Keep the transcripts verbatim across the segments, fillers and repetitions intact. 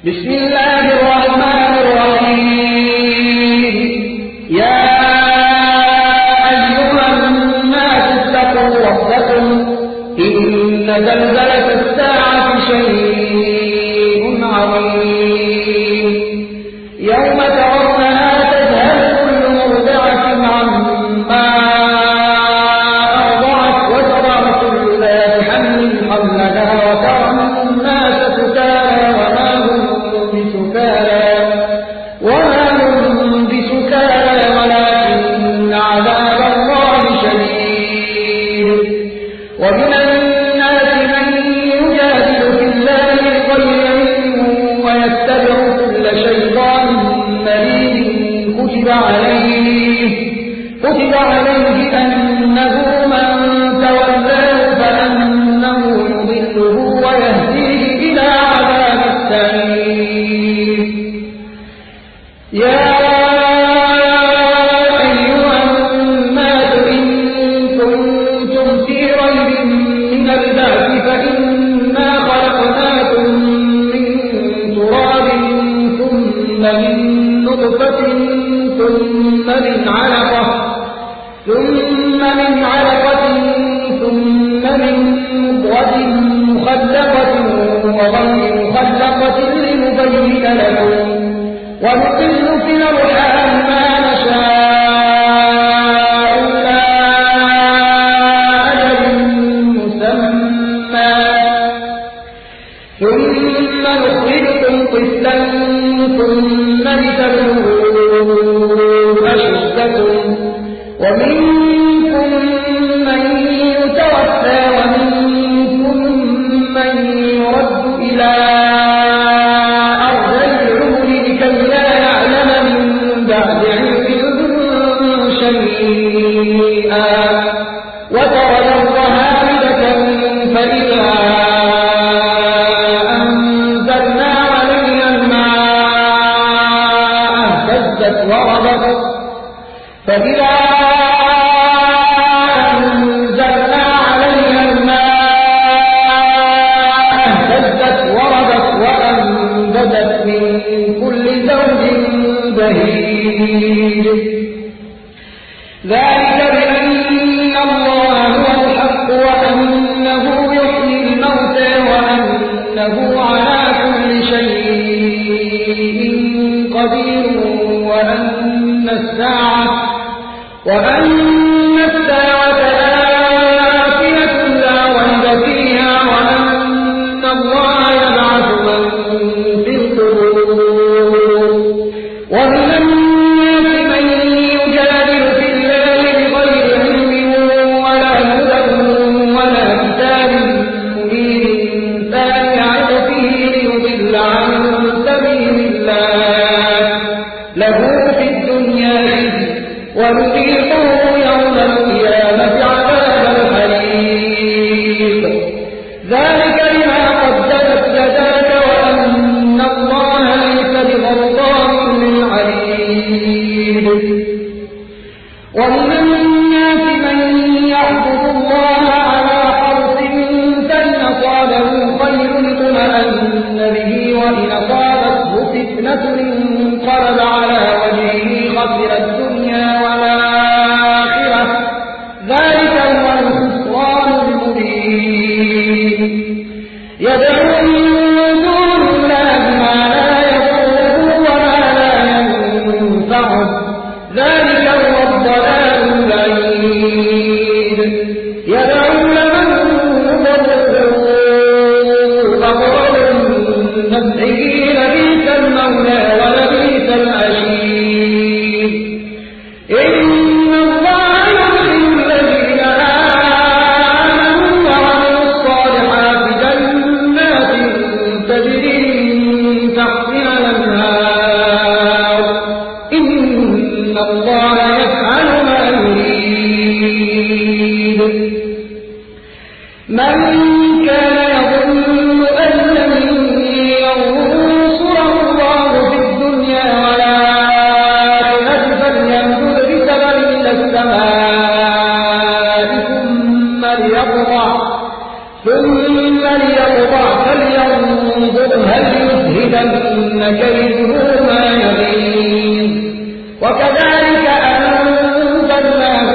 بسم الله الرحمن الرحيم. يا أيها الناس اتقوا ربكم إن زلزلة الساعة شيء عظيم يوم ترونها تذهل كل مرضعة عما أرضعت وتضع كل ذات حمل حملها وترى الناس سكارى وما هم بسكارى وما هم بسكارى ولكن عذاب الله شديد. ومن الناس من يجادل في الله بغير علم ويتبع كل شيطان مريد كتب عليه كتب عليه أنه من تولاه فأنه يضله ويهديه إلى عذاب السعير. يا أيها الناس إن كنتم في ريب من البعث فإنا خلقناكم من تراب ثم من نطفة ثم من علقة ثم من علقة ثم من مضغة مخلقة وغير مخلقة لنبين لكم ونقل في الأرحام ما نشاء إلى أجل مسمى ثم نخرجكم طفلا ثم لتبلغوا أشدكم ومنكم من يتوفى ومنكم من يرد إلى أرض العمر لكي لا يعلم من بعد علم شيئا وترى الأرض هامدة فإذا أنزلنا عليها الماء اهتزت وربت فإذا أنزلنا عليها الماء اهتزت وربت وأنبتت من كل زوج بهيج. ذلك بأن الله هو الحق وأنه يحيي الموتى وأنه على كل شيء قدير وأن الساعة وأن الساعة آتية لا ريب فيها وأن الله يبعث من في القبور. ومن الناس من يجادل في الله بغير علم ولا هدى ولا كتاب منير ثاني عطفه ليضل عن سبيل الله له في الدنيا ونذيقه يوم القيامة عذاب الحريق. ذلك بما قدمت يداك وأن الله ليس بظلام للعبيد. ومن الناس من يعبد الله على حرف فإن أصابه خير اطمأن به وإن أصابته فتنة انقلب على وجهه خسر الدنيا والآخرة ذلك هو الخسران المبين. يدعو من دون الله ما لا يضره وما لا ينفعه ذلك هو الضلال البعيد. يدعو لمن ضره أقرب من نفعه لبئس المولى ولبئس العشير. إن الله يدخل الذين آمنوا وعملوا الصالحات جنات تجري من تحتها الأنهار إن الله يفعل ما يريد. من كان يظن أن لن يغفر ليحبطن كيده ما يغيظ وكذلك أنزلناه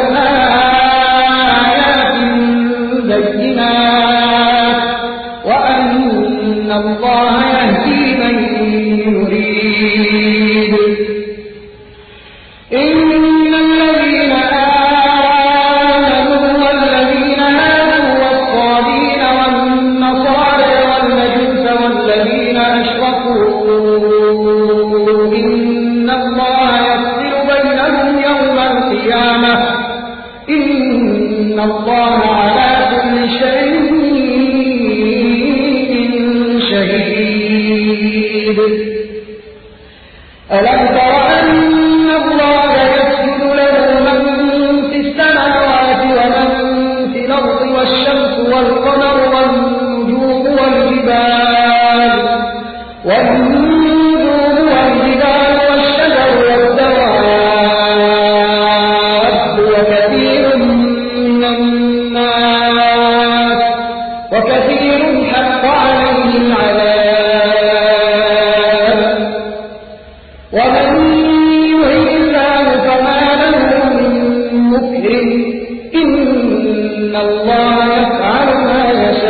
آيات بينات وأن الله يهدي من يريد إن الذين آمنوا والذين هادوا والصابين والنصارى والمجوس والذين أشركوا إن الله يفصل بينهم يوم القيامة إن الله على كل شيء شهيد ألم تر أن الله يسجد له من في السماوات ومن في الأرض والشمس والقمر والنجوم والجبال والنجوم والجبال والشجر والدواب وكثير من الناس وكثير حق عليه العذاب ومن يهن الله فما له من مكرم إن الله يفعل ما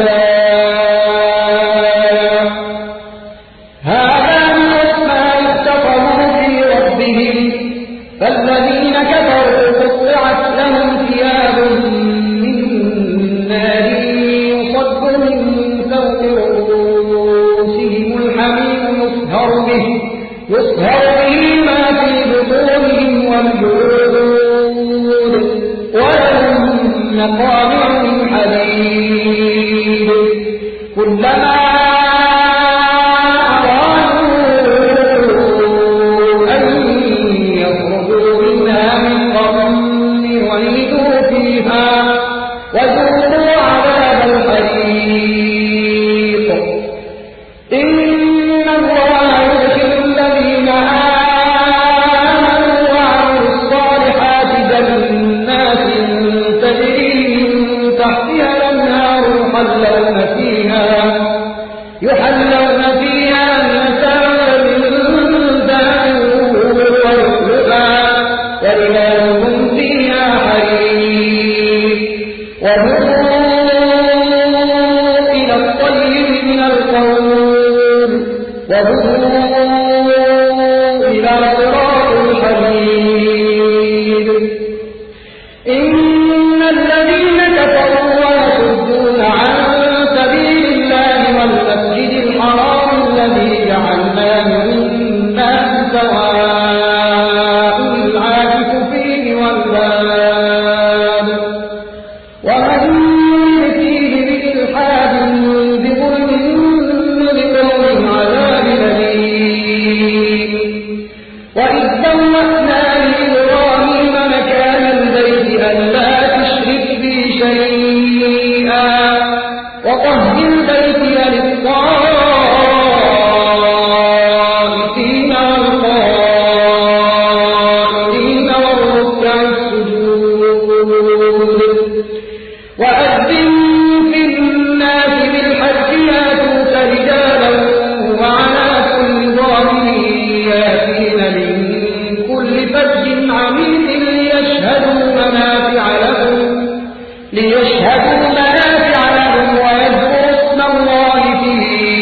يشاء هذا ما اتقوا في ربهم فالذين كفروا قطعت لهم ثياب من نار يصب من فوق رؤوسهم الحميم يصهر به يصهر به ما في بطونهم والجلود ولهم مقامع من حديد كلما أرادوا أن يخرجوا منها من غم وعيدوا فيها وذوقوا عذاب الحريق إن الله يدخل الذين آمنوا وعملوا الصالحات جنات تجري من تحتها الأنهار يحلون فيها يحلون فيها من أساور من ذهب ولؤلؤا ولباسهم فيها حرير وهدوا إلى الطيب من القول وهدوا إلى صراط الحميد إن الذين كفروا ويصدون عن سبيل الله والمسجد الحرام الذي جعلناه للناس سواء العاكف فيه والباد ومن يرد فيه بإلحاد بظلم نذقه من عذاب أليم وإذ بوأنا لإبراهيم مكان البيت ألا تشرك بي شيئا وطهر بيتي للطائفين والقائمين والركع السجود وأذن في الناس بالحج يأتوك رجالا وعلى كل ضامر يأتين من كل فج عميق ليشهدوا منافع لهم ليشهدوا منافع لهم ويذكروا اسم الله في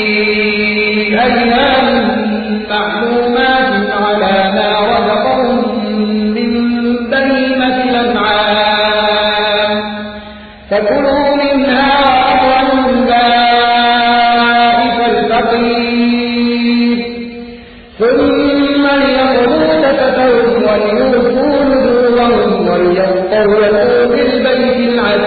أيام معلومات على ما رزقهم من بهيمة الأنعام فكلوا منها وأطعموا البائس الفقير ثم ليقضوا تفتهم وليوفوا نذورهم وليطوفوا بالبيت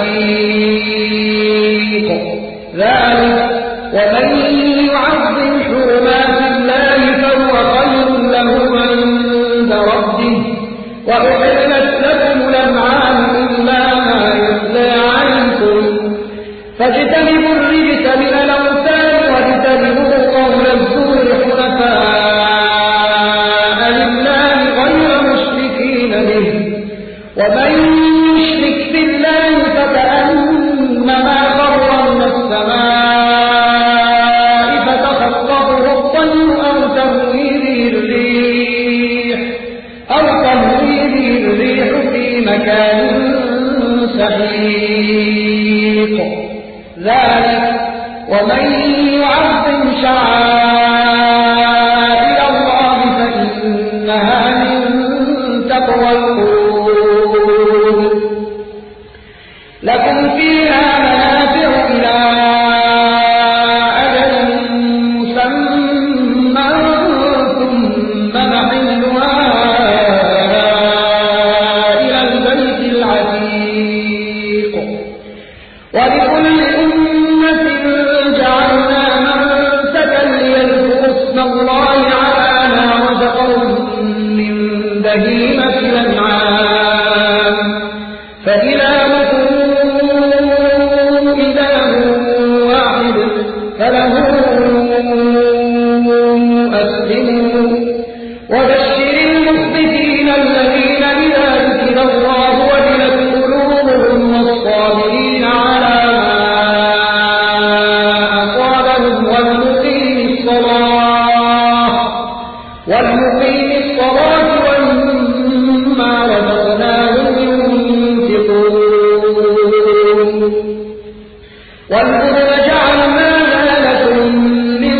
العتيق ذلك ومن يعظم حرمات الله فهو خير له عند ربه وأحلت لكم الأنعام إلا ما يتلى عليكم فاجتنبوا الرجس من الأوثان واجتنبوا قول الزور حنفاء لله غير مشركين به ومن يشرك بالله أسلموا وبشر المخبتين الذين إذا ذكر الله وجلت قلوبهم والصابرين على ما أصابهم والمقيم الصلاة والمقيم الصلاة ومما رزقناهم ينفقون والبدن جعلناها لكم من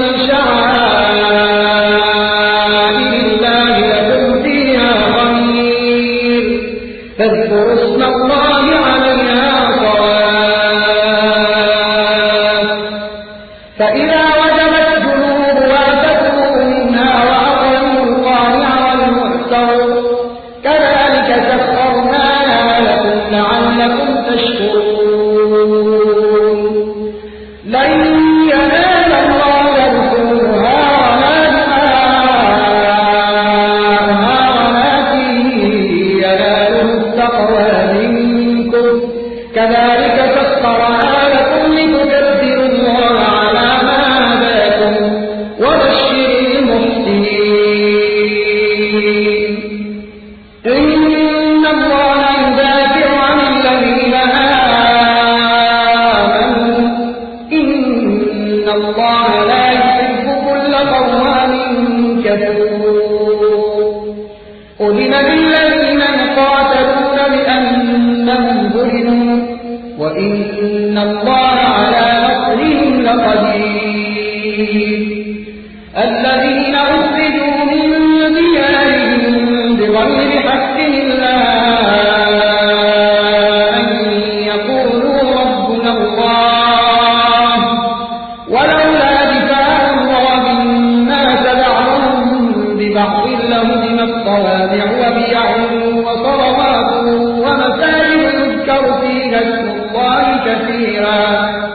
شعائر الله لكم فيها خير فاذكروا اسم الله عليها صواف فإذا وجبت جنوبها فكلوا منها وأطعموا القانع والمعتر كذلك سخرناها لكم لعلكم تشكرون لن ينال الله رسولها ولا دماؤها ولكن يناله التقوى منكم كذلك سخرها لكم لتكبروا الله على ما هداكم وبشر المحسنين إن الله يدافع عن الذين آمنوا إن الله لا يحب كل قوام كفور أذن للذين يقاتلون بأنهم ظلموا وإن الله على نصرهم لقدير الذين أخرجوا من ديارهم بغير حق إلا أن يقولوا ربنا الله ولولا دفاع الله الناس بعضهم ببعض لهدمت صوامع وبيع وصلوات ومساجد يذكر فيها اسم الله كثيرا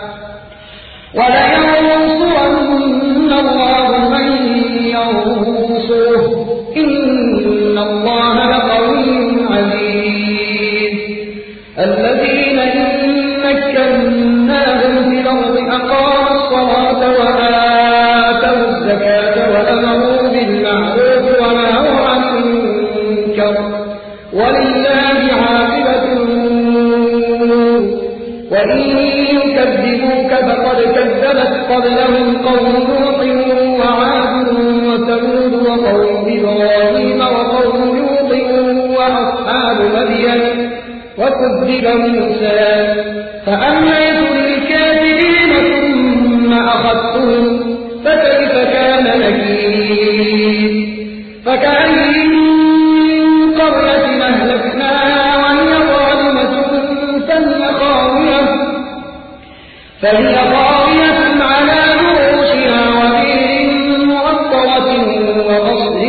ولينصرن الله من ينصره إن الله لقوي عزيز الذين إن مكناهم في الأرض أقاموا الصلاة وآتوا الزكاة وأمروا بالمعروف ونهوا عن المنكر ولله عاقبة الأمور وإن يكذبوك فقد كذبت قبلهم قوم نوح وعاد وثمود وقوم إبراهيم وقوم لوط وأصحاب مدين وكذب موسى فأمليت للكافرين ثم أخذتهم فكيف كان نكير فكأي من قرية أهلكناها وهي ظالمة فهي خاوية فهي خاوية على عروشها وبئر معطلة وقصر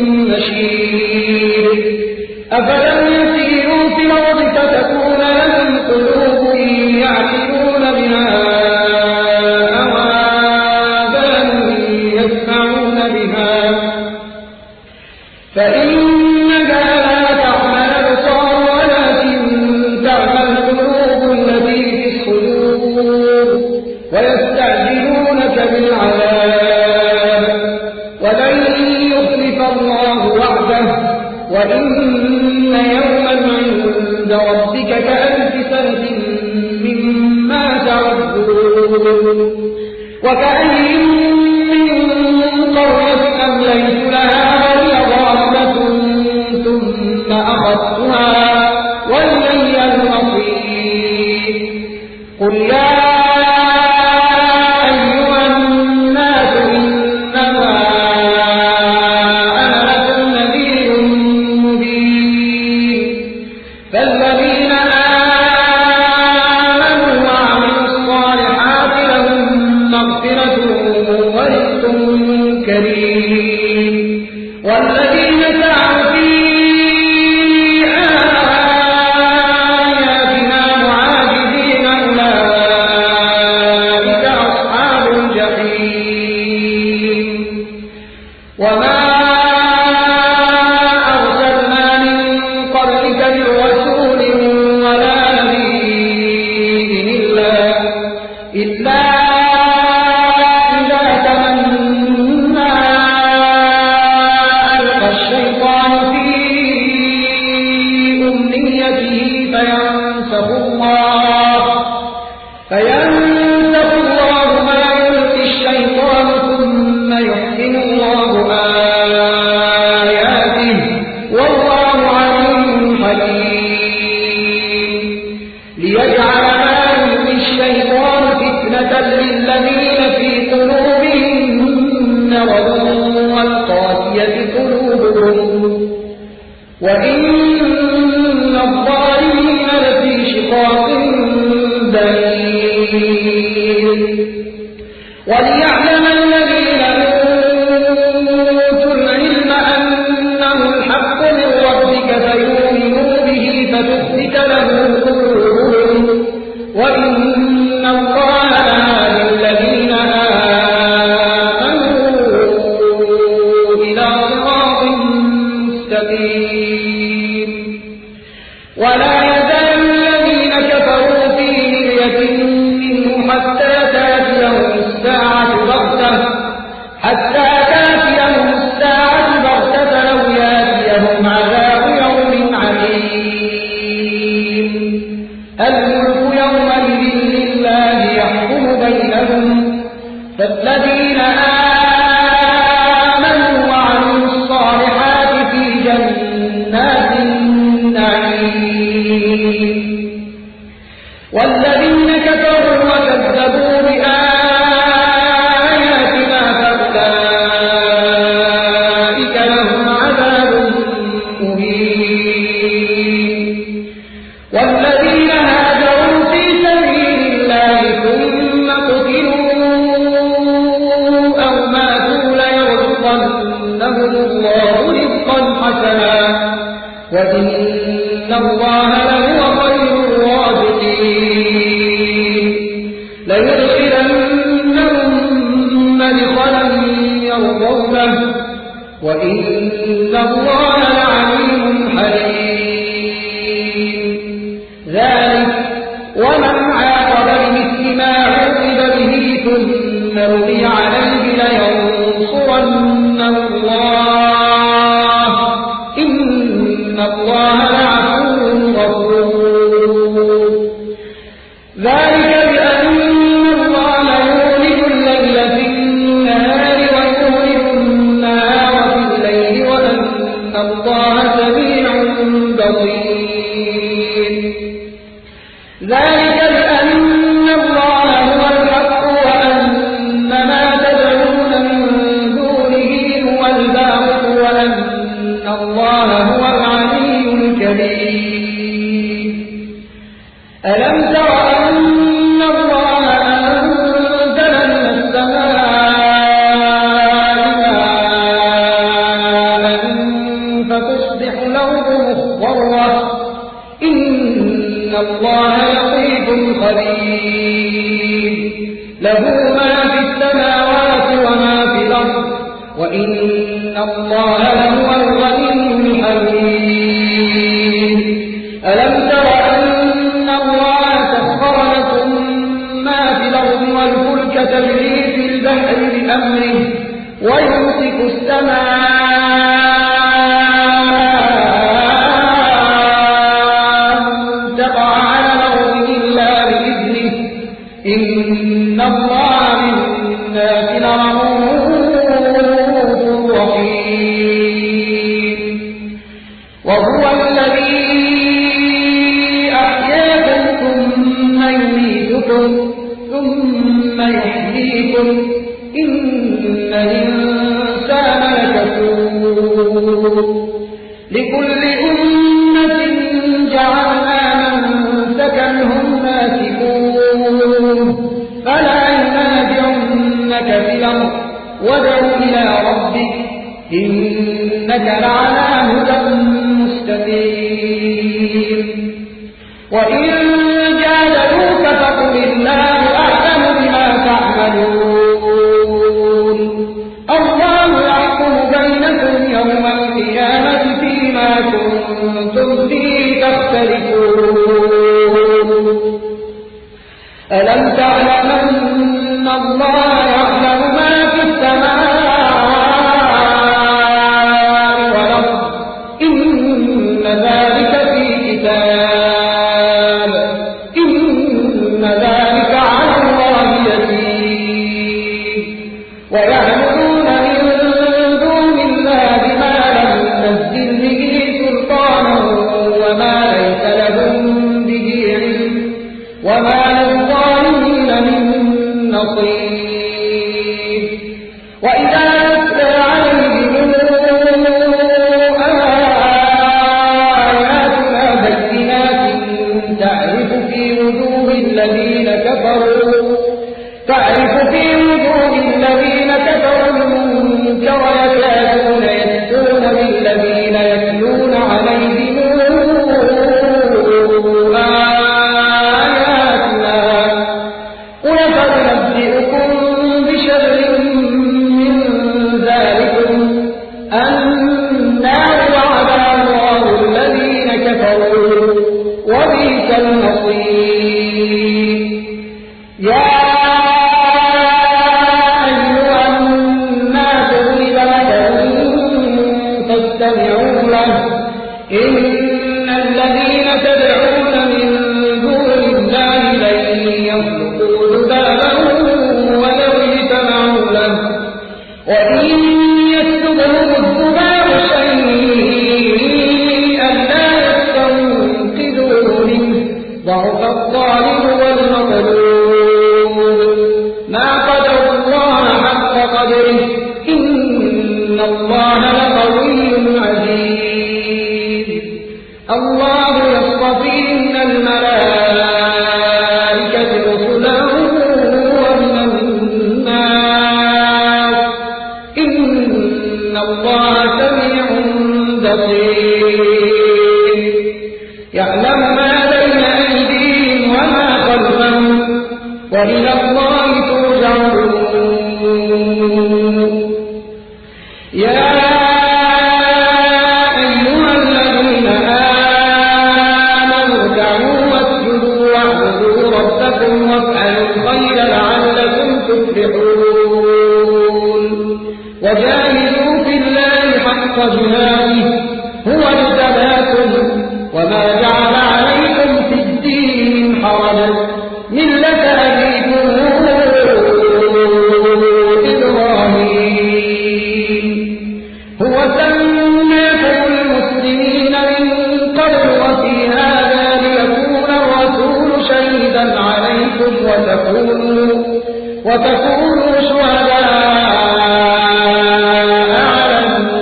مشيد أفلم يسيروا في الأرض فتكون لهم قلوب يعقلون بها أو آذان يسمعون بها فإنها لا تعمى الأبصار ولكن تعمى القلوب التي في الصدور ويستعجلونك بالعذاب ولن يخلف الله وعده وإن يوما عند ربك كألف سنة مما تعدون وكأي من قرية أمليت لها وهي ظالمة ثم أخذتها وإلي المصير قل يا أيها الناس إنما أنا لكم نذير مبين فالذين آمنوا وعملوا الصالحات لهم مغفرة ورزق كريم والذين سعوا في آياتنا معاجزين أولئك أصحاب الجحيم وما أرسلنا من قبلك من رسول ولا نبي إلا إلا إذا تمنى وإن الظالمين لفي شقاق بعيد وليعلم الذين أوتوا العلم أنه الحق من ربك فيؤمنوا به فتخبت له قلوبهم وإن الله لهادي الذين آمنوا إلى صراط مستقيم ولا يزال الذين كفروا في مرية منه حتى تأتيهم الساعة بغتة حتى تأتيهم الساعة بغتة أو يأتيهم عذاب يوم عليم الملك يومئذ لله يحكم بينهم فالذين آمنوا وعملوا الصالحات في جنات النعيم والذين كفروا وكذبوا بآياتنا فأولئك لهم عذاب مهين والذين هاجروا في سبيل الله ثم قتلوا أو ماتوا ليرزقنهم الله رزقا حسنا وإن الله لهو خير الرازقين ليدخلنهم مدخلا يرضونه وإن الله لعليم حليم ذلك ومن عاقب بمثل ما عوقب به ثم بغي عليه لينصرنه الله إن الله لعفو غفور ذلك بأن الله يولد الليل في النهار ويولد النهار في الليل وأن الله سميع بصير ذلك بأن الله هو الحق وأن ما تدعون من دونه هو الباطل وأن الله هو العلي الكبير ألم تر أن الله أنزل من السماء ماء فتصبح الأرض مخضرة إن الله لطيف خبير له ما في السماوات وما في الأرض وإن الله لهو الغني الحميد ألم تر أن الله سخر لكم ما في الأرض والفلك تجري في البحر بأمره ويمسك السماء أن تقع على الأرض إلا بإذنه إن الله بالناس لرؤوف رحيم وهو الذي أحياكم ثم يميتكم ثم يحييكم إن الإنسان لكفور لكل أمة جعلنا منسكا هم ناسكوه فلا ينازعنك في الأمر وادع إلى ربك إنك لعلى هدى مستقيم وإن جادلوك فقل الله أعلم بما تعملون الله يحكم بينكم يوم القيامة فيما كنتم فيه تختلفون ألم تعلم أن الله يعلم ما في السماء والأرض إن ذلك في كتاب إن ذلك على الله يسير ويعبدون من دون الله ما لم ينزل به سلطانا وما ليس لهم به علم وما للظالمين من إن الذين تدعون من دون الله لن يخلقوا ذبابا ولو اجتمعوا له وإن يسلبهم الذباب شيئا لا يستنقذوه منه ضعف الطالب والمطلوب ما قدر الله حق قدره إن الله لقوي عزيز الله يصطفي من الملائكة رسلا ومن الناس إن الله سميع بصير يعلم ما بين أيديهم وما خلفهم وإلى الله ترجع الأمور يا أيها الذين آمنوا اركعوا واسجدوا واعبدوا ربكم وافعلوا الخير لعلكم تفلحون وجاهدوا في الله حق جهاده هو اجتباكم وما جعل عليكم في الدين من حرج ملة أبيكم إبراهيم هو سماكم المسلمين من قبل وفي هذا ليكون الرسول شهيدا عليكم وتكونوا وتكونوا شهداء على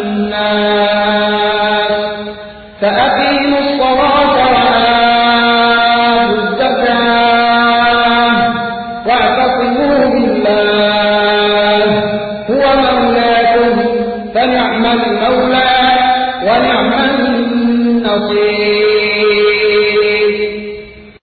الناس فأقيموا الصلاة وآتوا الزكاة واعتصموا بالله هو مولاكم فنعم المولى ونعم النصير